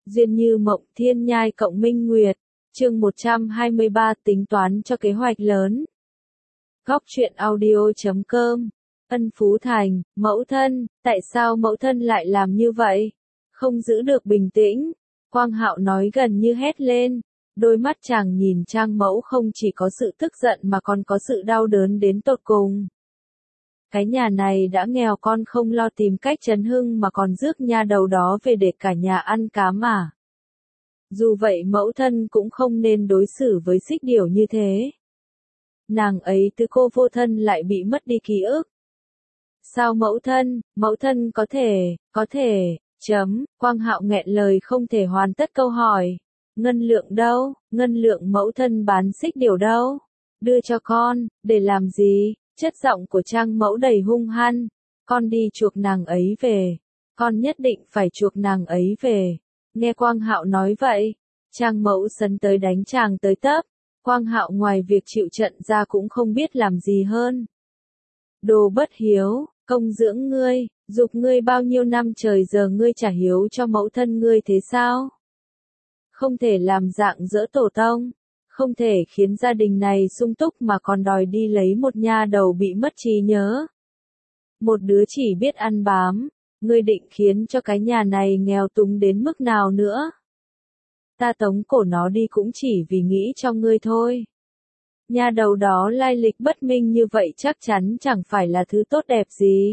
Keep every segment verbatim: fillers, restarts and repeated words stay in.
Duyên như mộng thiên nhai cộng minh nguyệt, chương một trăm hai mươi ba tính toán cho kế hoạch lớn. Góc truyện audio chấm com. Ân Phú Thành, mẫu thân, tại sao mẫu thân lại làm như vậy? Không giữ được bình tĩnh, Quang Hạo nói gần như hét lên. Đôi mắt chàng nhìn Trang mẫu không chỉ có sự tức giận mà còn có sự đau đớn đến tột cùng. Cái nhà này đã nghèo con không lo tìm cách trấn hưng mà còn rước nha đầu đó về để cả nhà ăn cám mà. Dù vậy mẫu thân cũng không nên đối xử với Xích Điểu như thế. Nàng ấy từ cô vô thân lại bị mất đi ký ức. Sao mẫu thân, mẫu thân có thể, có thể, chấm, Quang Hạo nghẹn lời không thể hoàn tất câu hỏi. Ngân lượng đâu, ngân lượng mẫu thân bán Xích Điểu đâu? Đưa cho con, để làm gì? Chất giọng của Trang mẫu đầy hung hăng. Con đi chuộc nàng ấy về. Con nhất định phải chuộc nàng ấy về. Nghe Quang Hạo nói vậy, Trang mẫu sấn tới đánh chàng tới tấp. Quang Hạo ngoài việc chịu trận ra cũng không biết làm gì hơn. Đồ bất hiếu, công dưỡng ngươi, giục ngươi bao nhiêu năm trời giờ ngươi trả hiếu cho mẫu thân ngươi thế sao? Không thể làm dạng dỡ tổ tông, không thể khiến gia đình này sung túc mà còn đòi đi lấy một nha đầu bị mất trí nhớ. Một đứa chỉ biết ăn bám, ngươi định khiến cho cái nhà này nghèo túng đến mức nào nữa? Ta tống cổ nó đi cũng chỉ vì nghĩ cho ngươi thôi. Nha đầu đó lai lịch bất minh như vậy chắc chắn chẳng phải là thứ tốt đẹp gì.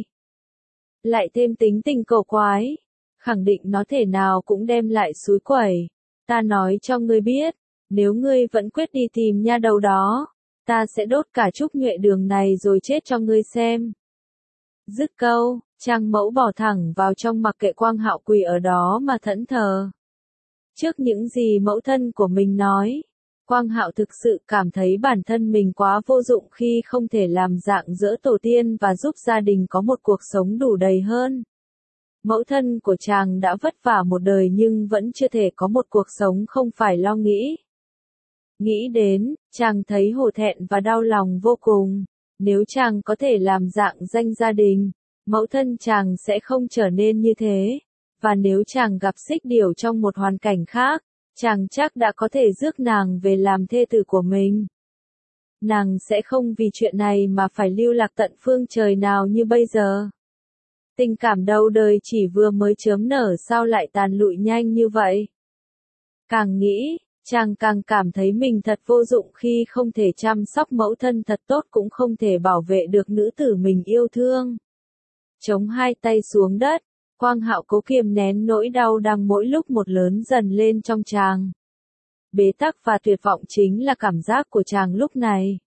Lại thêm tính tình cổ quái, khẳng định nó thể nào cũng đem lại xúi quẩy. Ta nói cho ngươi biết, nếu ngươi vẫn quyết đi tìm nha đầu đó, ta sẽ đốt cả Trúc Nhuệ Đường này rồi chết cho ngươi xem. Dứt câu, Trang mẫu bỏ thẳng vào trong mặc kệ Quang Hạo quỳ ở đó mà thẫn thờ. Trước những gì mẫu thân của mình nói, Quang Hạo thực sự cảm thấy bản thân mình quá vô dụng khi không thể làm dạng dỡ tổ tiên và giúp gia đình có một cuộc sống đủ đầy hơn. Mẫu thân của chàng đã vất vả một đời nhưng vẫn chưa thể có một cuộc sống không phải lo nghĩ. Nghĩ đến, chàng thấy hổ thẹn và đau lòng vô cùng. Nếu chàng có thể làm dạng danh gia đình, mẫu thân chàng sẽ không trở nên như thế. Và nếu chàng gặp Xích Điểu trong một hoàn cảnh khác, chàng chắc đã có thể rước nàng về làm thê tử của mình. Nàng sẽ không vì chuyện này mà phải lưu lạc tận phương trời nào như bây giờ. Tình cảm đầu đời chỉ vừa mới chớm nở sao lại tàn lụi nhanh như vậy? Càng nghĩ, chàng càng cảm thấy mình thật vô dụng khi không thể chăm sóc mẫu thân thật tốt cũng không thể bảo vệ được nữ tử mình yêu thương. Chống hai tay xuống đất, Quang Hạo cố kiềm nén nỗi đau đang mỗi lúc một lớn dần lên trong chàng. Bế tắc và tuyệt vọng chính là cảm giác của chàng lúc này.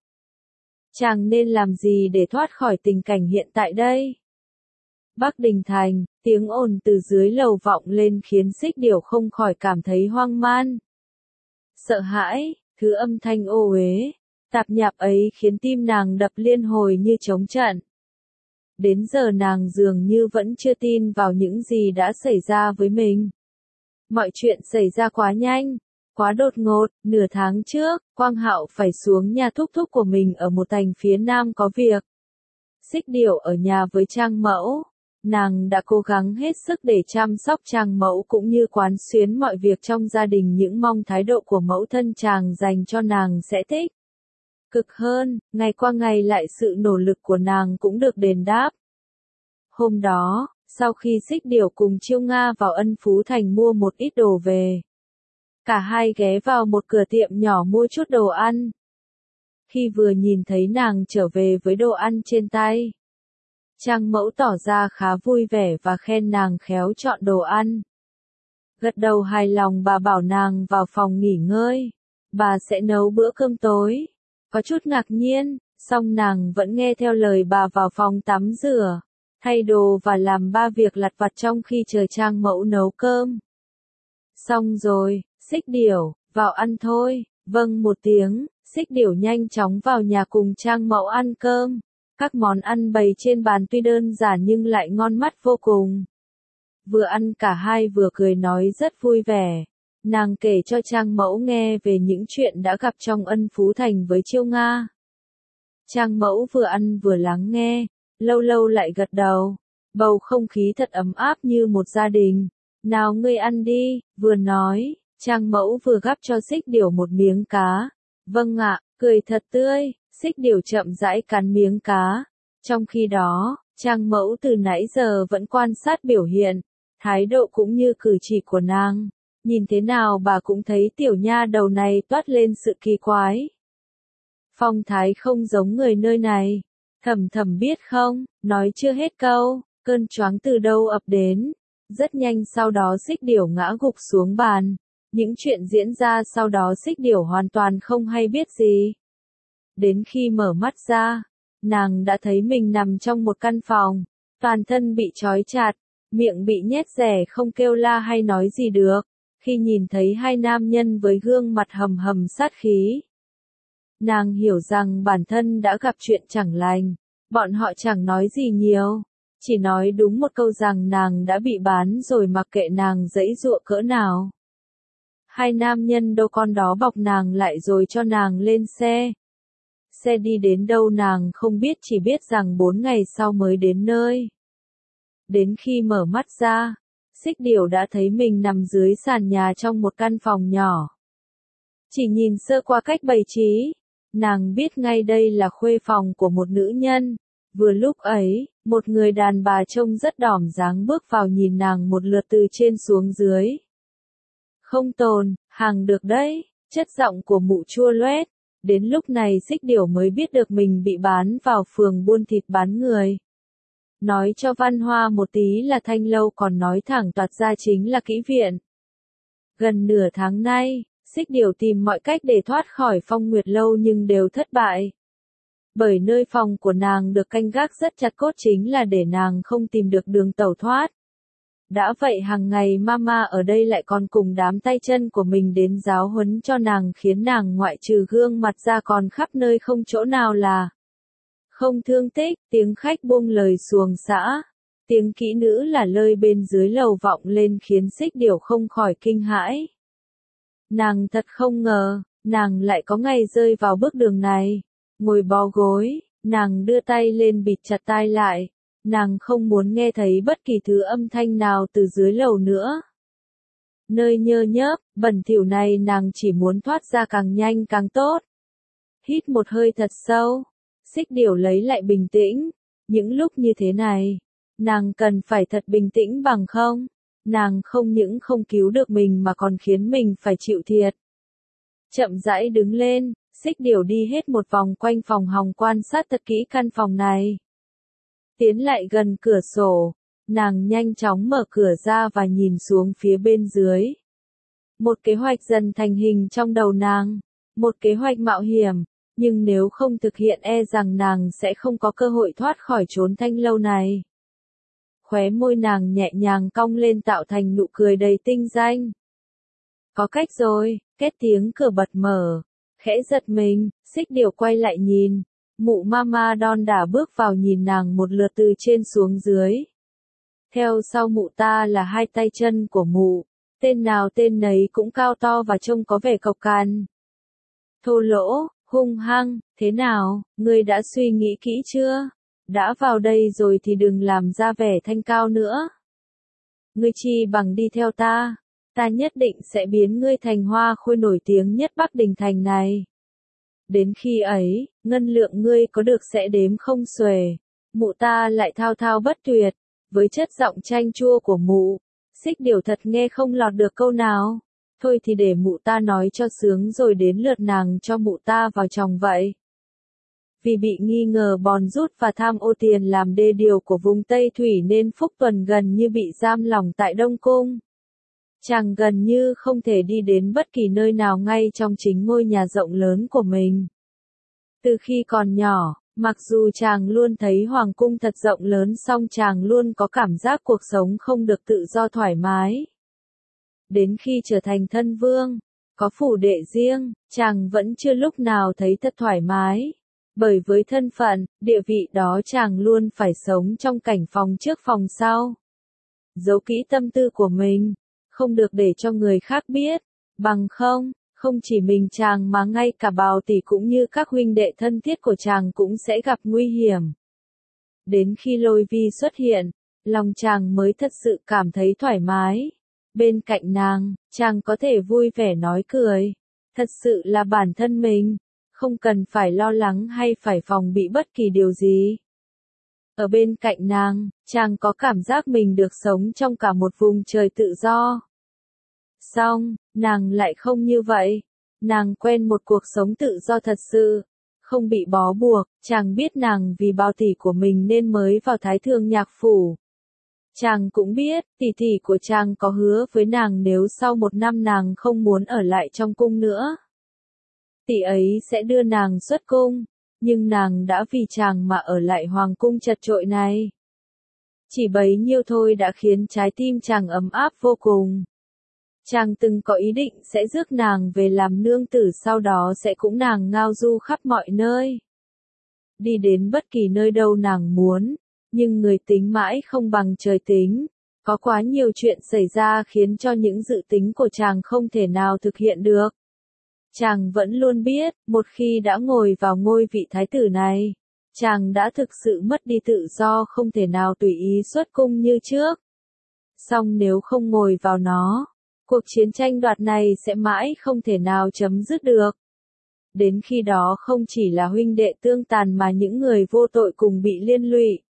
Chàng nên làm gì để thoát khỏi tình cảnh hiện tại đây? Bắc Đình Thành, tiếng ồn từ dưới lầu vọng lên khiến Xích Điểu không khỏi cảm thấy hoang man. Sợ hãi, thứ âm thanh ô uế, tạp nhạp ấy khiến tim nàng đập liên hồi như trống trận. Đến giờ nàng dường như vẫn chưa tin vào những gì đã xảy ra với mình. Mọi chuyện xảy ra quá nhanh, quá đột ngột. Nửa tháng trước, Quang Hạo phải xuống nhà thúc thúc của mình ở một thành phía nam có việc. Xích Điểu ở nhà với Trang mẫu. Nàng đã cố gắng hết sức để chăm sóc Trang mẫu cũng như quán xuyến mọi việc trong gia đình, những mong thái độ của mẫu thân chàng dành cho nàng sẽ thích. Cực hơn, ngày qua ngày lại sự nỗ lực của nàng cũng được đền đáp. Hôm đó, sau khi Xích Điểu cùng Chiêu Nga vào Ân Phú Thành mua một ít đồ về, cả hai ghé vào một cửa tiệm nhỏ mua chút đồ ăn. Khi vừa nhìn thấy nàng trở về với đồ ăn trên tay, Trang mẫu tỏ ra khá vui vẻ và khen nàng khéo chọn đồ ăn. Gật đầu hài lòng, bà bảo nàng vào phòng nghỉ ngơi. Bà sẽ nấu bữa cơm tối. Có chút ngạc nhiên, song nàng vẫn nghe theo lời bà vào phòng tắm rửa, thay đồ và làm ba việc lặt vặt trong khi chờ Trang mẫu nấu cơm. Xong rồi, Xích Điểu, vào ăn thôi. Vâng một tiếng, Xích Điểu nhanh chóng vào nhà cùng Trang mẫu ăn cơm. Các món ăn bày trên bàn tuy đơn giản nhưng lại ngon mắt vô cùng. Vừa ăn cả hai vừa cười nói rất vui vẻ. Nàng kể cho Trang mẫu nghe về những chuyện đã gặp trong Ân Phú Thành với Chiêu Nga. Trang mẫu vừa ăn vừa lắng nghe, lâu lâu lại gật đầu. Bầu không khí thật ấm áp như một gia đình. Nào ngươi ăn đi, vừa nói, Trang Mẫu vừa gắp cho Xích Điểu một miếng cá. Vâng ạ, cười thật tươi, Xích Điểu chậm rãi cắn miếng cá. Trong khi đó, Trang Mẫu từ nãy giờ vẫn quan sát biểu hiện, thái độ cũng như cử chỉ của nàng. Nhìn thế nào bà cũng thấy tiểu nha đầu này toát lên sự kỳ quái. Phong thái không giống người nơi này. Thầm thầm biết không, nói chưa hết câu, cơn choáng từ đâu ập đến. Rất nhanh sau đó Xích Điểu ngã gục xuống bàn. Những chuyện diễn ra sau đó Xích Điểu hoàn toàn không hay biết gì. Đến khi mở mắt ra, nàng đã thấy mình nằm trong một căn phòng, toàn thân bị trói chặt, miệng bị nhét rẻ không kêu la hay nói gì được. Khi nhìn thấy hai nam nhân với gương mặt hầm hầm sát khí, nàng hiểu rằng bản thân đã gặp chuyện chẳng lành. Bọn họ chẳng nói gì nhiều, chỉ nói đúng một câu rằng nàng đã bị bán rồi mặc kệ nàng giãy giụa cỡ nào. Hai nam nhân đâu con đó bọc nàng lại rồi cho nàng lên xe. Xe đi đến đâu nàng không biết, chỉ biết rằng bốn ngày sau mới đến nơi. Đến khi mở mắt ra, Xích Điểu đã thấy mình nằm dưới sàn nhà trong một căn phòng nhỏ. Chỉ nhìn sơ qua cách bày trí, nàng biết ngay đây là khuê phòng của một nữ nhân. Vừa lúc ấy, một người đàn bà trông rất đỏm dáng bước vào nhìn nàng một lượt từ trên xuống dưới. Không tồn, hàng được đấy, chất giọng của mụ chua loét. Đến lúc này Xích Điểu mới biết được mình bị bán vào phường buôn thịt bán người. Nói cho văn hoa một tí là thanh lâu, còn nói thẳng toạc ra chính là kỹ viện. Gần nửa tháng nay, Xích Điểu tìm mọi cách để thoát khỏi Phong Nguyệt lâu nhưng đều thất bại. Bởi nơi phòng của nàng được canh gác rất chặt, cốt chính là để nàng không tìm được đường tẩu thoát. Đã vậy hàng ngày mama ở đây lại còn cùng đám tay chân của mình đến giáo huấn cho nàng, khiến nàng ngoại trừ gương mặt ra còn khắp nơi không chỗ nào là không thương tích. Tiếng khách buông lời xuồng xã, tiếng kỹ nữ là lơi bên dưới lầu vọng lên khiến Xích Điểu không khỏi kinh hãi. Nàng thật không ngờ, nàng lại có ngày rơi vào bước đường này. Ngồi bó gối, nàng đưa tay lên bịt chặt tai lại. Nàng không muốn nghe thấy bất kỳ thứ âm thanh nào từ dưới lầu nữa. Nơi nhơ nhớp, bẩn thỉu này nàng chỉ muốn thoát ra càng nhanh càng tốt. Hít một hơi thật sâu, Xích Điểu lấy lại bình tĩnh. Những lúc như thế này, nàng cần phải thật bình tĩnh, bằng không, nàng không những không cứu được mình mà còn khiến mình phải chịu thiệt. Chậm rãi đứng lên, Xích Điểu đi hết một vòng quanh phòng hòng quan sát thật kỹ căn phòng này. Tiến lại gần cửa sổ, nàng nhanh chóng mở cửa ra và nhìn xuống phía bên dưới. Một kế hoạch dần thành hình trong đầu nàng, một kế hoạch mạo hiểm, nhưng nếu không thực hiện e rằng nàng sẽ không có cơ hội thoát khỏi chốn thanh lâu này. Khóe môi nàng nhẹ nhàng cong lên tạo thành nụ cười đầy tinh danh. Có cách rồi, két tiếng cửa bật mở, khẽ giật mình, Xích Điểu quay lại nhìn. Mụ mama đon đả bước vào nhìn nàng một lượt từ trên xuống dưới. Theo sau mụ ta là hai tay chân của mụ, tên nào tên nấy cũng cao to và trông có vẻ cộc cằn. Thô lỗ, hung hăng, thế nào, ngươi đã suy nghĩ kỹ chưa? Đã vào đây rồi thì đừng làm ra vẻ thanh cao nữa. Ngươi chi bằng đi theo ta, ta nhất định sẽ biến ngươi thành hoa khôi nổi tiếng nhất Bắc Đình Thành này. Đến khi ấy, ngân lượng ngươi có được sẽ đếm không xuể. Mụ ta lại thao thao bất tuyệt, với chất giọng chanh chua của mụ. Xích Điểu thật nghe không lọt được câu nào. Thôi thì để mụ ta nói cho sướng rồi đến lượt nàng cho mụ ta vào chồng vậy. Vì bị nghi ngờ bòn rút và tham ô tiền làm đê điều của vùng Tây Thủy nên Phúc Tuần gần như bị giam lỏng tại Đông Cung. Chàng gần như không thể đi đến bất kỳ nơi nào ngay trong chính ngôi nhà rộng lớn của mình. Từ khi còn nhỏ, mặc dù chàng luôn thấy hoàng cung thật rộng lớn, song chàng luôn có cảm giác cuộc sống không được tự do thoải mái. Đến khi trở thành thân vương, có phủ đệ riêng, chàng vẫn chưa lúc nào thấy thật thoải mái. Bởi với thân phận, địa vị đó chàng luôn phải sống trong cảnh phòng trước phòng sau. Giấu kỹ tâm tư của mình, không được để cho người khác biết, bằng không, không chỉ mình chàng mà ngay cả Bào tỷ cũng như các huynh đệ thân thiết của chàng cũng sẽ gặp nguy hiểm. Đến khi Lôi Vi xuất hiện, lòng chàng mới thật sự cảm thấy thoải mái. Bên cạnh nàng, chàng có thể vui vẻ nói cười. Thật sự là bản thân mình, không cần phải lo lắng hay phải phòng bị bất kỳ điều gì. Ở bên cạnh nàng, chàng có cảm giác mình được sống trong cả một vùng trời tự do. Song, nàng lại không như vậy. Nàng quen một cuộc sống tự do thật sự, không bị bó buộc. Chàng biết nàng vì bao tỷ của mình nên mới vào Thái Thường Nhạc Phủ. Chàng cũng biết, tỷ tỷ của chàng có hứa với nàng nếu sau một năm nàng không muốn ở lại trong cung nữa, tỷ ấy sẽ đưa nàng xuất cung, nhưng nàng đã vì chàng mà ở lại hoàng cung chật chội này. Chỉ bấy nhiêu thôi đã khiến trái tim chàng ấm áp vô cùng. Chàng từng có ý định sẽ rước nàng về làm nương tử, sau đó sẽ cũng nàng ngao du khắp mọi nơi. Đi đến bất kỳ nơi đâu nàng muốn, nhưng người tính mãi không bằng trời tính. Có quá nhiều chuyện xảy ra khiến cho những dự tính của chàng không thể nào thực hiện được. Chàng vẫn luôn biết, một khi đã ngồi vào ngôi vị thái tử này, chàng đã thực sự mất đi tự do, không thể nào tùy ý xuất cung như trước. Song nếu không ngồi vào nó, cuộc chiến tranh đoạt này sẽ mãi không thể nào chấm dứt được. Đến khi đó không chỉ là huynh đệ tương tàn mà những người vô tội cùng bị liên lụy.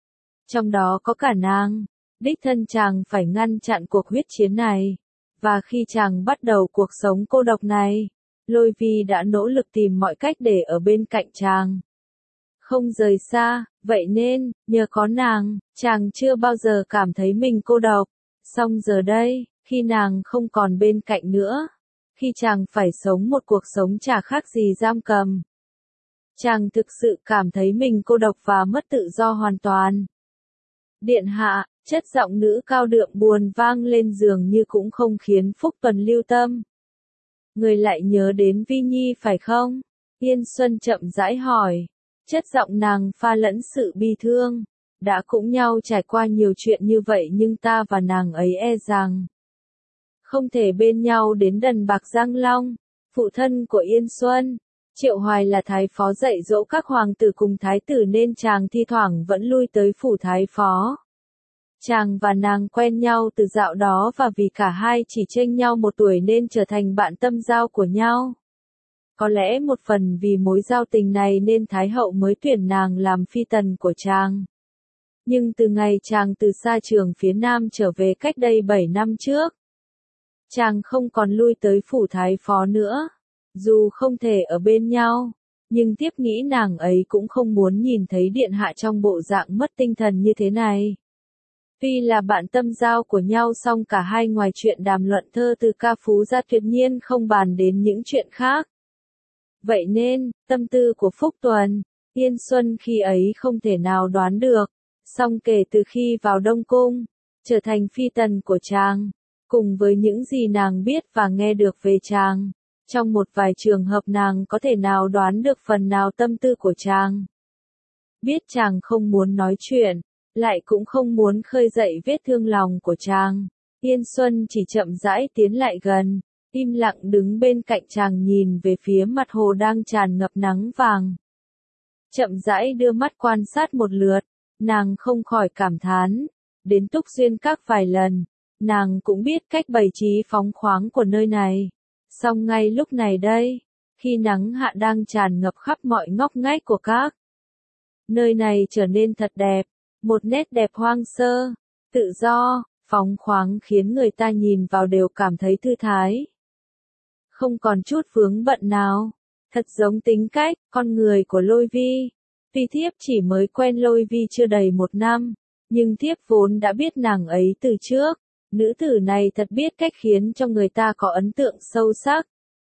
Trong đó có cả nàng, đích thân chàng phải ngăn chặn cuộc huyết chiến này. Và khi chàng bắt đầu cuộc sống cô độc này, Lôi Vi đã nỗ lực tìm mọi cách để ở bên cạnh chàng, không rời xa. Vậy nên, nhờ có nàng, chàng chưa bao giờ cảm thấy mình cô độc. Song giờ đây, khi nàng không còn bên cạnh nữa, khi chàng phải sống một cuộc sống chả khác gì giam cầm, chàng thực sự cảm thấy mình cô độc và mất tự do hoàn toàn. Điện hạ, chất giọng nữ cao đượm buồn vang lên dường như cũng không khiến Phúc Tuần lưu tâm. Người lại nhớ đến Vi Nhi phải không? Yên Xuân chậm rãi hỏi. Chất giọng nàng pha lẫn sự bi thương. Đã cũng nhau trải qua nhiều chuyện như vậy nhưng ta và nàng ấy e rằng không thể bên nhau đến đần bạc Giang Long. Phụ thân của Yên Xuân, Triệu Hoài là thái phó dạy dỗ các hoàng tử cùng thái tử nên chàng thi thoảng vẫn lui tới phủ thái phó. Chàng và nàng quen nhau từ dạo đó và vì cả hai chỉ chênh nhau một tuổi nên trở thành bạn tâm giao của nhau. Có lẽ một phần vì mối giao tình này nên Thái hậu mới tuyển nàng làm phi tần của chàng. Nhưng từ ngày chàng từ xa trường phía Nam trở về cách đây bảy năm trước, chàng không còn lui tới phủ thái phó nữa. Dù không thể ở bên nhau, nhưng tiếp nghĩ nàng ấy cũng không muốn nhìn thấy điện hạ trong bộ dạng mất tinh thần như thế này. Tuy là bạn tâm giao của nhau song cả hai ngoài chuyện đàm luận thơ từ ca phú ra tuyệt nhiên không bàn đến những chuyện khác. Vậy nên, tâm tư của Phúc Tuần, Yên Xuân khi ấy không thể nào đoán được. Song kể từ khi vào Đông Cung, trở thành phi tần của chàng, cùng với những gì nàng biết và nghe được về chàng, trong một vài trường hợp nàng có thể nào đoán được phần nào tâm tư của chàng. Biết chàng không muốn nói chuyện, lại cũng không muốn khơi dậy vết thương lòng của chàng. Yên Xuân chỉ chậm rãi tiến lại gần, im lặng đứng bên cạnh chàng nhìn về phía mặt hồ đang tràn ngập nắng vàng. Chậm rãi đưa mắt quan sát một lượt, nàng không khỏi cảm thán. Đến Túc Xuyên Các vài lần, nàng cũng biết cách bày trí phóng khoáng của nơi này. Song ngay lúc này đây, khi nắng hạ đang tràn ngập khắp mọi ngóc ngách của các, nơi này trở nên thật đẹp. Một nét đẹp hoang sơ, tự do, phóng khoáng khiến người ta nhìn vào đều cảm thấy thư thái. Không còn chút vướng bận nào. Thật giống tính cách, con người của Lôi Vi. Tuy thiếp chỉ mới quen Lôi Vi chưa đầy một năm, nhưng thiếp vốn đã biết nàng ấy từ trước. Nữ tử này thật biết cách khiến cho người ta có ấn tượng sâu sắc.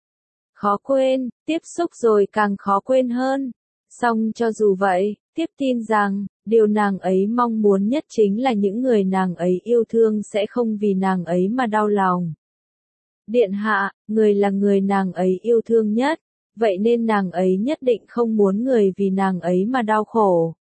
Khó quên, tiếp xúc rồi càng khó quên hơn. Song cho dù vậy, tiếp tin rằng, điều nàng ấy mong muốn nhất chính là những người nàng ấy yêu thương sẽ không vì nàng ấy mà đau lòng. Điện hạ, người là người nàng ấy yêu thương nhất, vậy nên nàng ấy nhất định không muốn người vì nàng ấy mà đau khổ.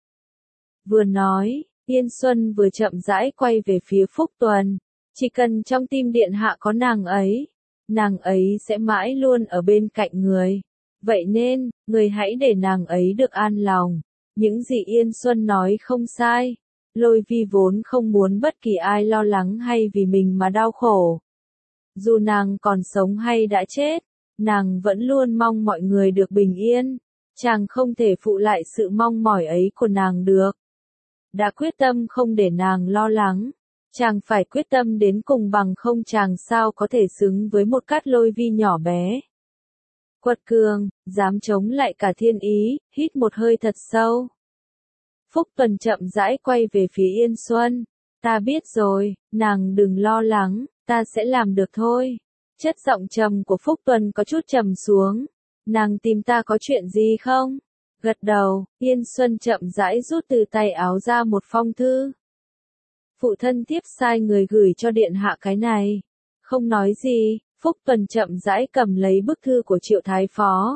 Vừa nói, Yên Xuân vừa chậm rãi quay về phía Phúc Tuần. Chỉ cần trong tim điện hạ có nàng ấy, nàng ấy sẽ mãi luôn ở bên cạnh người. Vậy nên, người hãy để nàng ấy được an lòng. Những gì Yên Xuân nói không sai. Lôi Vi vốn không muốn bất kỳ ai lo lắng hay vì mình mà đau khổ. Dù nàng còn sống hay đã chết, nàng vẫn luôn mong mọi người được bình yên. Chàng không thể phụ lại sự mong mỏi ấy của nàng được. Đã quyết tâm không để nàng lo lắng. Chàng phải quyết tâm đến cùng, bằng không chàng sao có thể xứng với một Cát Lôi Vi nhỏ bé. Quật cường, dám chống lại cả thiên ý, hít một hơi thật sâu. Phúc Tuần chậm rãi quay về phía Yên Xuân. Ta biết rồi, nàng đừng lo lắng, ta sẽ làm được thôi. Chất giọng trầm của Phúc Tuần có chút trầm xuống. Nàng tìm ta có chuyện gì không? Gật đầu, Yên Xuân chậm rãi rút từ tay áo ra một phong thư. Phụ thân thiếp sai người gửi cho điện hạ cái này. Không nói gì, Phúc Tuần chậm rãi cầm lấy bức thư của Triệu Thái Phó.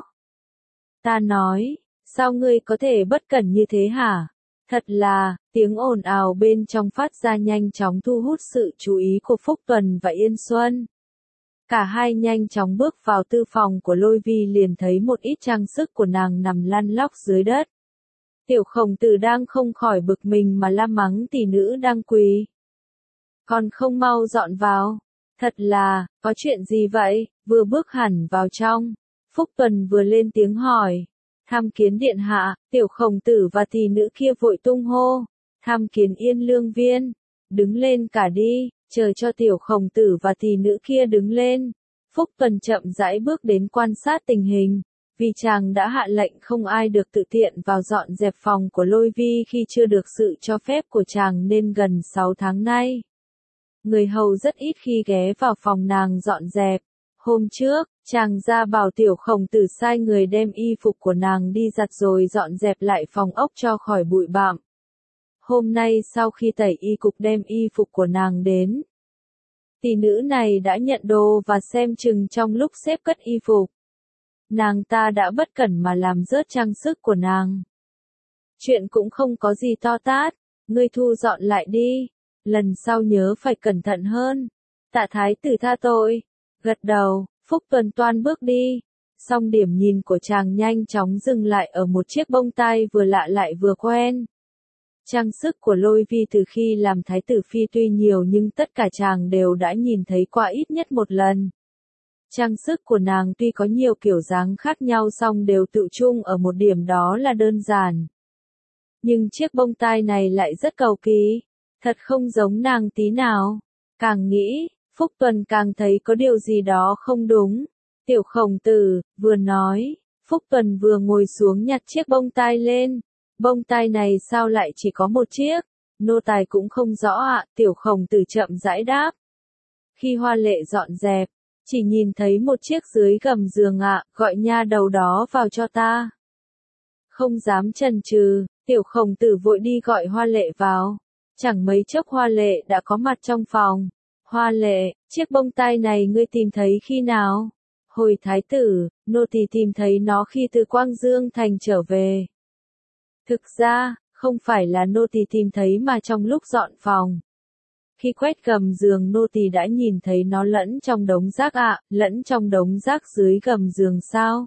Ta nói, sao ngươi có thể bất cẩn như thế hả? Thật là, tiếng ồn ào bên trong phát ra nhanh chóng thu hút sự chú ý của Phúc Tuần và Yên Xuân. Cả hai nhanh chóng bước vào tư phòng của Lôi Vi, liền thấy một ít trang sức của nàng nằm lăn lóc dưới đất. Tiểu Khổng Tử đang không khỏi bực mình mà la mắng tỷ nữ đang quỳ. Còn không mau dọn vào. Thật là, có chuyện gì vậy? Vừa bước hẳn vào trong, Phúc Tuần vừa lên tiếng hỏi. Tham kiến điện hạ. Tiểu Khổng Tử và tỷ nữ kia vội tung hô. Tham kiến Yên Lương Viên. Đứng lên cả đi. Chờ cho Tiểu Khổng Tử và tỷ nữ kia đứng lên. Phúc Tuần chậm rãi bước đến quan sát tình hình. Vì chàng đã hạ lệnh không ai được tự tiện vào dọn dẹp phòng của Lôi Vi khi chưa được sự cho phép của chàng, nên gần sáu tháng nay, người hầu rất ít khi ghé vào phòng nàng dọn dẹp. Hôm trước, chàng ra bảo Tiểu Khổng Tử sai người đem y phục của nàng đi giặt rồi dọn dẹp lại phòng ốc cho khỏi bụi bặm. Hôm nay sau khi tẩy y cục đem y phục của nàng đến, tỷ nữ này đã nhận đồ và xem chừng trong lúc xếp cất y phục, nàng ta đã bất cẩn mà làm rớt trang sức của nàng. Chuyện cũng không có gì to tát, ngươi thu dọn lại đi, lần sau nhớ phải cẩn thận hơn. Tạ thái tử tha tội. Gật đầu, Phúc Tuần toan bước đi. Song điểm nhìn của chàng nhanh chóng dừng lại ở một chiếc bông tai vừa lạ lại vừa quen. Trang sức của Lôi Vi từ khi làm thái tử phi tuy nhiều nhưng tất cả chàng đều đã nhìn thấy qua ít nhất một lần. Trang sức của nàng tuy có nhiều kiểu dáng khác nhau song đều tự chung ở một điểm, đó là đơn giản. Nhưng chiếc bông tai này lại rất cầu kỳ, thật không giống nàng tí nào. Càng nghĩ, Phúc Tuần càng thấy có điều gì đó không đúng. Tiểu Khổng Tử, vừa nói, Phúc Tuần vừa ngồi xuống nhặt chiếc bông tai lên. Bông tai này sao lại chỉ có một chiếc? Nô tài cũng không rõ ạ, Tiểu Khổng Tử chậm rãi đáp. Khi Hoa Lệ dọn dẹp, chỉ nhìn thấy một chiếc dưới gầm giường ạ, gọi nha đầu đó vào cho ta. Không dám chần chừ, Tiểu Khổng Tử vội đi gọi Hoa Lệ vào. Chẳng mấy chốc Hoa Lệ đã có mặt trong phòng. Hoa Lệ, chiếc bông tai này ngươi tìm thấy khi nào? Hồi thái tử, nô tỳ tìm thấy nó khi từ Quang Dương Thành trở về. Thực ra, không phải là nô tỳ tìm thấy mà trong lúc dọn phòng. Khi quét gầm giường nô tỳ đã nhìn thấy nó lẫn trong đống rác ạ, lẫn trong đống rác dưới gầm giường sao?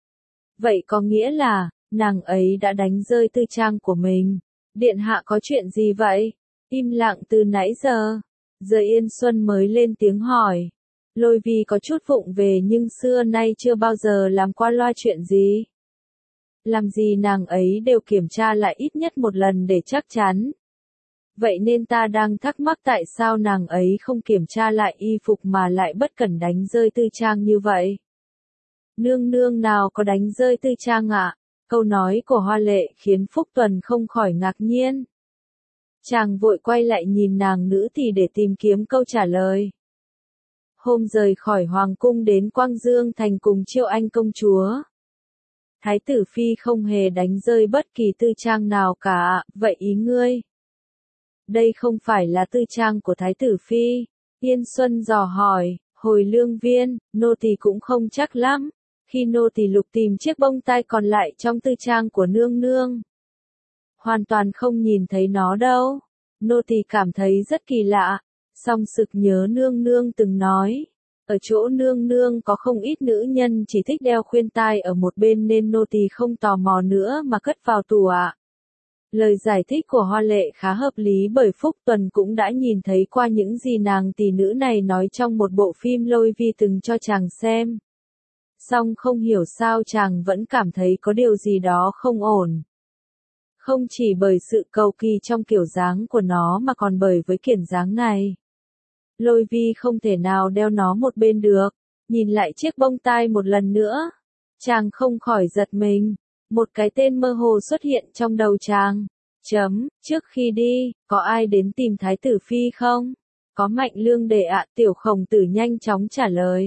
Vậy có nghĩa là, nàng ấy đã đánh rơi tư trang của mình. Điện hạ có chuyện gì vậy? Im lặng từ nãy giờ. Giờ Yên Xuân mới lên tiếng hỏi. Lôi Vi có chút vụng về nhưng xưa nay chưa bao giờ làm qua loa chuyện gì. Làm gì nàng ấy đều kiểm tra lại ít nhất một lần để chắc chắn. Vậy nên ta đang thắc mắc tại sao nàng ấy không kiểm tra lại y phục mà lại bất cẩn đánh rơi tư trang như vậy. Nương nương nào có đánh rơi tư trang ạ? Câu nói của Hoa Lệ khiến Phúc Tuần không khỏi ngạc nhiên. Chàng vội quay lại nhìn nàng nữ thì để tìm kiếm câu trả lời. Hôm rời khỏi Hoàng cung đến Quang Dương Thành cùng Chiêu Anh công chúa, Thái tử phi không hề đánh rơi bất kỳ tư trang nào cả, vậy ý ngươi? Đây không phải là tư trang của Thái tử phi. Yên Xuân dò hỏi, hồi Lương Viên, nô tỳ cũng không chắc lắm. Khi nô tỳ lục tìm chiếc bông tai còn lại trong tư trang của nương nương, hoàn toàn không nhìn thấy nó đâu. Nô tỳ cảm thấy rất kỳ lạ, song sực nhớ nương nương từng nói, ở chỗ nương nương có không ít nữ nhân chỉ thích đeo khuyên tai ở một bên nên nô tỳ không tò mò nữa mà cất vào tủ ạ. Lời giải thích của Hoa Lệ khá hợp lý bởi Phúc Tuần cũng đã nhìn thấy qua những gì nàng tỷ nữ này nói trong một bộ phim Lôi Vi từng cho chàng xem. Song không hiểu sao chàng vẫn cảm thấy có điều gì đó không ổn. Không chỉ bởi sự cầu kỳ trong kiểu dáng của nó mà còn bởi với kiểu dáng này. Lôi Vi không thể nào đeo nó một bên được. Nhìn lại chiếc bông tai một lần nữa. Chàng không khỏi giật mình. Một cái tên mơ hồ xuất hiện trong đầu chàng. Chấm, trước khi đi, có ai đến tìm Thái tử Phi không? Có Mạnh Lương Đệ ạ, Tiểu Khổng Tử nhanh chóng trả lời.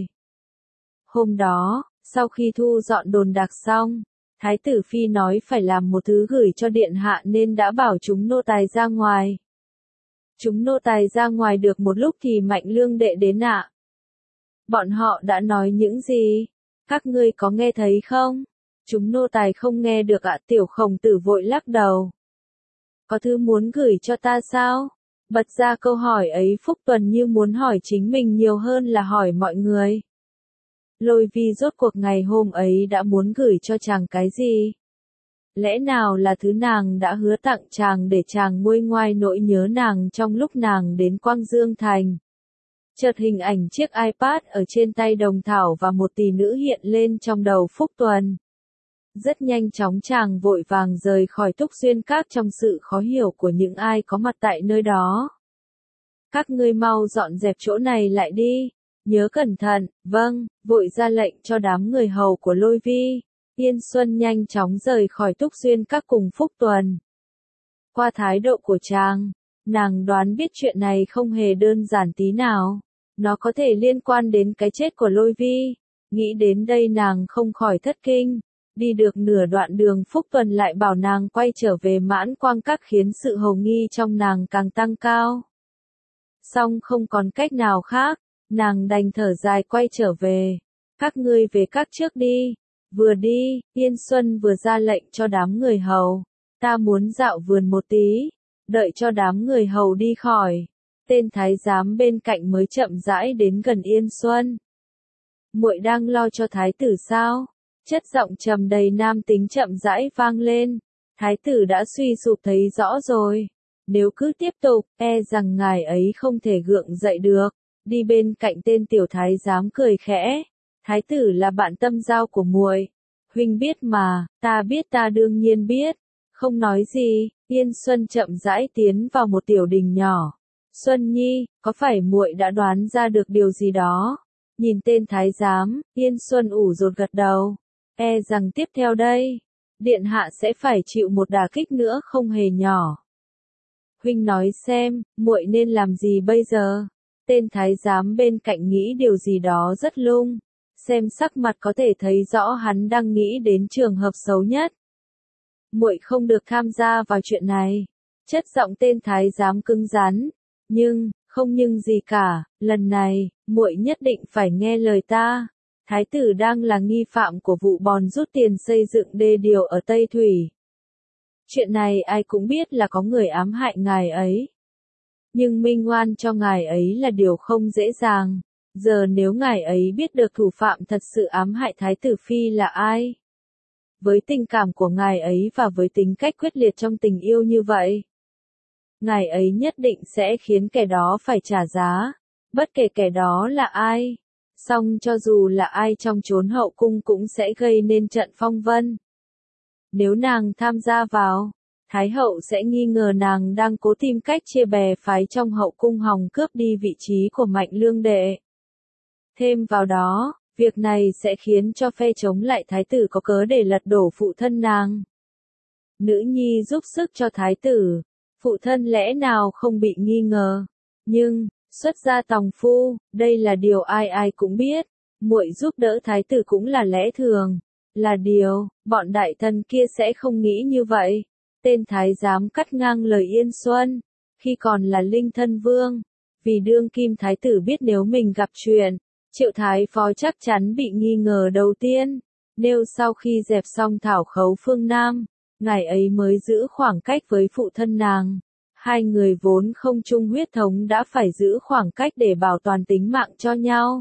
Hôm đó, sau khi thu dọn đồn đạc xong, Thái tử Phi nói phải làm một thứ gửi cho điện hạ nên đã bảo chúng nô tài ra ngoài. Chúng nô tài ra ngoài được một lúc thì Mạnh Lương Đệ đến ạ. Bọn họ đã nói những gì? Các ngươi có nghe thấy không? Chúng nô tài không nghe được ạ. Tiểu Khổng Tử vội lắc đầu. Có thứ muốn gửi cho ta sao? Bật ra câu hỏi ấy Phúc Tuần như muốn hỏi chính mình nhiều hơn là hỏi mọi người. Lôi Vi rốt cuộc ngày hôm ấy đã muốn gửi cho chàng cái gì? Lẽ nào là thứ nàng đã hứa tặng chàng để chàng nguôi ngoai nỗi nhớ nàng trong lúc nàng đến Quang Dương Thành? Chợt hình ảnh chiếc iPad ở trên tay Đồng Thảo và một tỷ nữ hiện lên trong đầu Phúc Tuần. Rất nhanh chóng chàng vội vàng rời khỏi Túc Xuyên Các trong sự khó hiểu của những ai có mặt tại nơi đó. Các ngươi mau dọn dẹp chỗ này lại đi. Nhớ cẩn thận, vâng, vội ra lệnh cho đám người hầu của Lôi Vi. Yên Xuân nhanh chóng rời khỏi Túc Xuyên Các cùng Phúc Tuần. Qua thái độ của chàng, nàng đoán biết chuyện này không hề đơn giản tí nào. Nó có thể liên quan đến cái chết của Lôi Vi. Nghĩ đến đây nàng không khỏi thất kinh. Đi được nửa đoạn đường Phúc Tuần lại bảo nàng quay trở về Mãn Quang Các khiến sự hồ nghi trong nàng càng tăng cao. Song không còn cách nào khác, nàng đành thở dài quay trở về. Các ngươi về các trước đi. Vừa đi, Yên Xuân vừa ra lệnh cho đám người hầu. Ta muốn dạo vườn một tí. Đợi cho đám người hầu đi khỏi. Tên thái giám bên cạnh mới chậm rãi đến gần Yên Xuân. Muội đang lo cho thái tử sao? Chất giọng trầm đầy nam tính chậm rãi vang lên. Thái tử đã suy sụp thấy rõ rồi. Nếu cứ tiếp tục, e rằng ngài ấy không thể gượng dậy được. Đi bên cạnh tên tiểu thái giám cười khẽ. Thái tử là bạn tâm giao của muội. Huynh biết mà, ta biết ta đương nhiên biết. Không nói gì, Yên Xuân chậm rãi tiến vào một tiểu đình nhỏ. Xuân Nhi, có phải muội đã đoán ra được điều gì đó? Nhìn tên thái giám, Yên Xuân ủ rột gật đầu. E rằng tiếp theo đây, điện hạ sẽ phải chịu một đả kích nữa không hề nhỏ. Huynh nói xem, muội nên làm gì bây giờ? Tên thái giám bên cạnh nghĩ điều gì đó rất lung. Xem sắc mặt có thể thấy rõ hắn đang nghĩ đến trường hợp xấu nhất. Muội không được tham gia vào chuyện này. Chất giọng tên thái giám cứng rắn. Nhưng, không nhưng gì cả, lần này, muội nhất định phải nghe lời ta. Thái tử đang là nghi phạm của vụ bòn rút tiền xây dựng đê điều ở Tây Thủy. Chuyện này ai cũng biết là có người ám hại ngài ấy. Nhưng minh oan cho ngài ấy là điều không dễ dàng. Giờ nếu ngài ấy biết được thủ phạm thật sự ám hại Thái tử Phi là ai? Với tình cảm của ngài ấy và với tính cách quyết liệt trong tình yêu như vậy, ngài ấy nhất định sẽ khiến kẻ đó phải trả giá. Bất kể kẻ đó là ai. Song cho dù là ai trong chốn hậu cung cũng sẽ gây nên trận phong vân. Nếu nàng tham gia vào, Thái hậu sẽ nghi ngờ nàng đang cố tìm cách chia bè phái trong hậu cung hòng cướp đi vị trí của Mạnh Lương Đệ. Thêm vào đó, việc này sẽ khiến cho phe chống lại thái tử có cớ để lật đổ phụ thân nàng. Nữ nhi giúp sức cho thái tử, phụ thân lẽ nào không bị nghi ngờ. Nhưng, xuất gia tòng phu, đây là điều ai ai cũng biết. Muội giúp đỡ thái tử cũng là lẽ thường. Là điều, bọn đại thần kia sẽ không nghĩ như vậy. Tên thái giám cắt ngang lời Yên Xuân. Khi còn là Linh Thân Vương, vì đương kim thái tử biết nếu mình gặp chuyện, Triệu thái phó chắc chắn bị nghi ngờ đầu tiên. Nếu sau khi dẹp xong thảo khấu phương Nam, ngài ấy mới giữ khoảng cách với phụ thân nàng. Hai người vốn không chung huyết thống đã phải giữ khoảng cách để bảo toàn tính mạng cho nhau.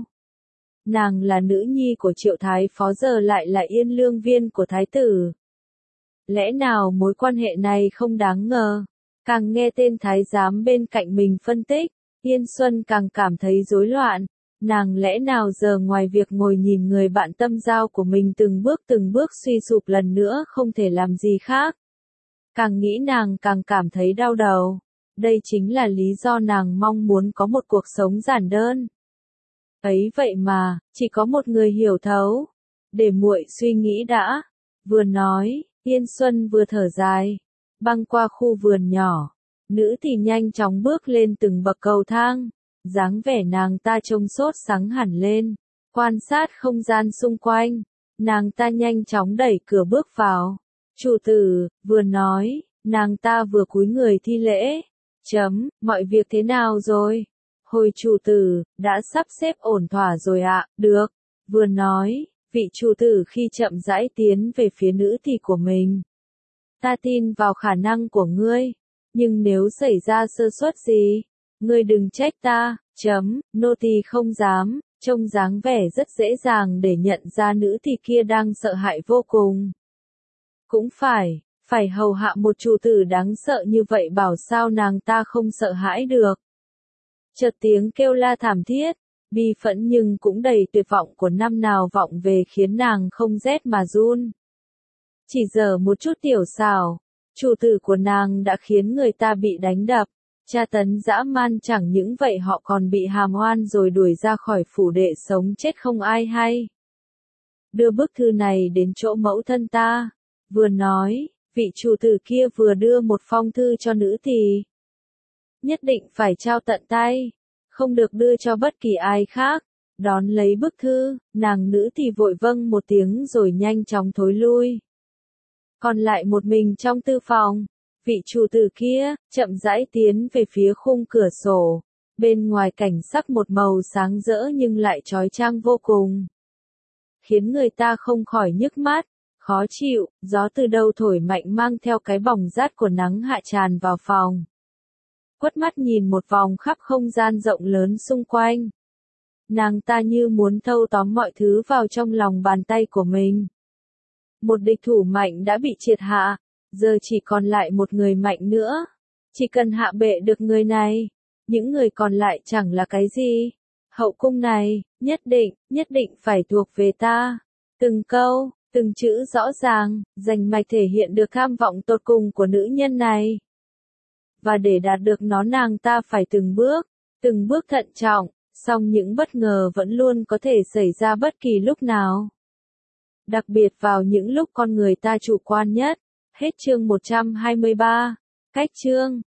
Nàng là nữ nhi của Triệu thái phó giờ lại là yên lương viên của thái tử. Lẽ nào mối quan hệ này không đáng ngờ? Càng nghe tên thái giám bên cạnh mình phân tích, Yên Xuân càng cảm thấy rối loạn. Nàng lẽ nào giờ ngoài việc ngồi nhìn người bạn tâm giao của mình từng bước từng bước suy sụp lần nữa không thể làm gì khác. Càng nghĩ nàng càng cảm thấy đau đầu. Đây chính là lý do nàng mong muốn có một cuộc sống giản đơn. Ấy vậy mà, chỉ có một người hiểu thấu. Để muội suy nghĩ đã. Vừa nói, Yên Xuân vừa thở dài. Băng qua khu vườn nhỏ. Nữ thì nhanh chóng bước lên từng bậc cầu thang. Dáng vẻ nàng ta trông sốt sắng hẳn lên. Quan sát không gian xung quanh. Nàng ta nhanh chóng đẩy cửa bước vào. Chủ tử, vừa nói, nàng ta vừa cúi người thi lễ. Chấm, mọi việc thế nào rồi? Hồi chủ tử, đã sắp xếp ổn thỏa rồi ạ, được. Vừa nói, vị chủ tử khi chậm rãi tiến về phía nữ thì của mình. Ta tin vào khả năng của ngươi, nhưng nếu xảy ra sơ suất gì, ngươi đừng trách ta, chấm, nô tỳ không dám, trông dáng vẻ rất dễ dàng để nhận ra nữ thì kia đang sợ hãi vô cùng. Cũng phải, phải hầu hạ một chủ tử đáng sợ như vậy bảo sao nàng ta không sợ hãi được. Chợt tiếng kêu la thảm thiết, bi phẫn nhưng cũng đầy tuyệt vọng của năm nào vọng về khiến nàng không rét mà run. Chỉ giờ một chút tiểu xảo, chủ tử của nàng đã khiến người ta bị đánh đập, tra tấn dã man, chẳng những vậy họ còn bị hàm oan rồi đuổi ra khỏi phủ đệ sống chết không ai hay. Đưa bức thư này đến chỗ mẫu thân ta. Vừa nói, vị chủ tử kia vừa đưa một phong thư cho nữ thì. Nhất định phải trao tận tay, không được đưa cho bất kỳ ai khác. Đón lấy bức thư, nàng nữ thì vội vâng một tiếng rồi nhanh chóng thối lui. Còn lại một mình trong tư phòng, vị chủ tử kia, chậm rãi tiến về phía khung cửa sổ. Bên ngoài cảnh sắc một màu sáng rỡ nhưng lại chói chang vô cùng. Khiến người ta không khỏi nhức mắt, khó chịu, gió từ đâu thổi mạnh mang theo cái bỏng rát của nắng hạ tràn vào phòng. Quất mắt nhìn một vòng khắp không gian rộng lớn xung quanh. Nàng ta như muốn thâu tóm mọi thứ vào trong lòng bàn tay của mình. Một địch thủ mạnh đã bị triệt hạ, giờ chỉ còn lại một người mạnh nữa. Chỉ cần hạ bệ được người này, những người còn lại chẳng là cái gì. Hậu cung này, nhất định, nhất định phải thuộc về ta. Từng câu, từng chữ rõ ràng, rành mạch thể hiện được tham vọng tột cùng của nữ nhân này. Và để đạt được nó nàng ta phải từng bước, từng bước thận trọng, song những bất ngờ vẫn luôn có thể xảy ra bất kỳ lúc nào. Đặc biệt vào những lúc con người ta chủ quan nhất. Hết chương một trăm hai mươi ba. Cách chương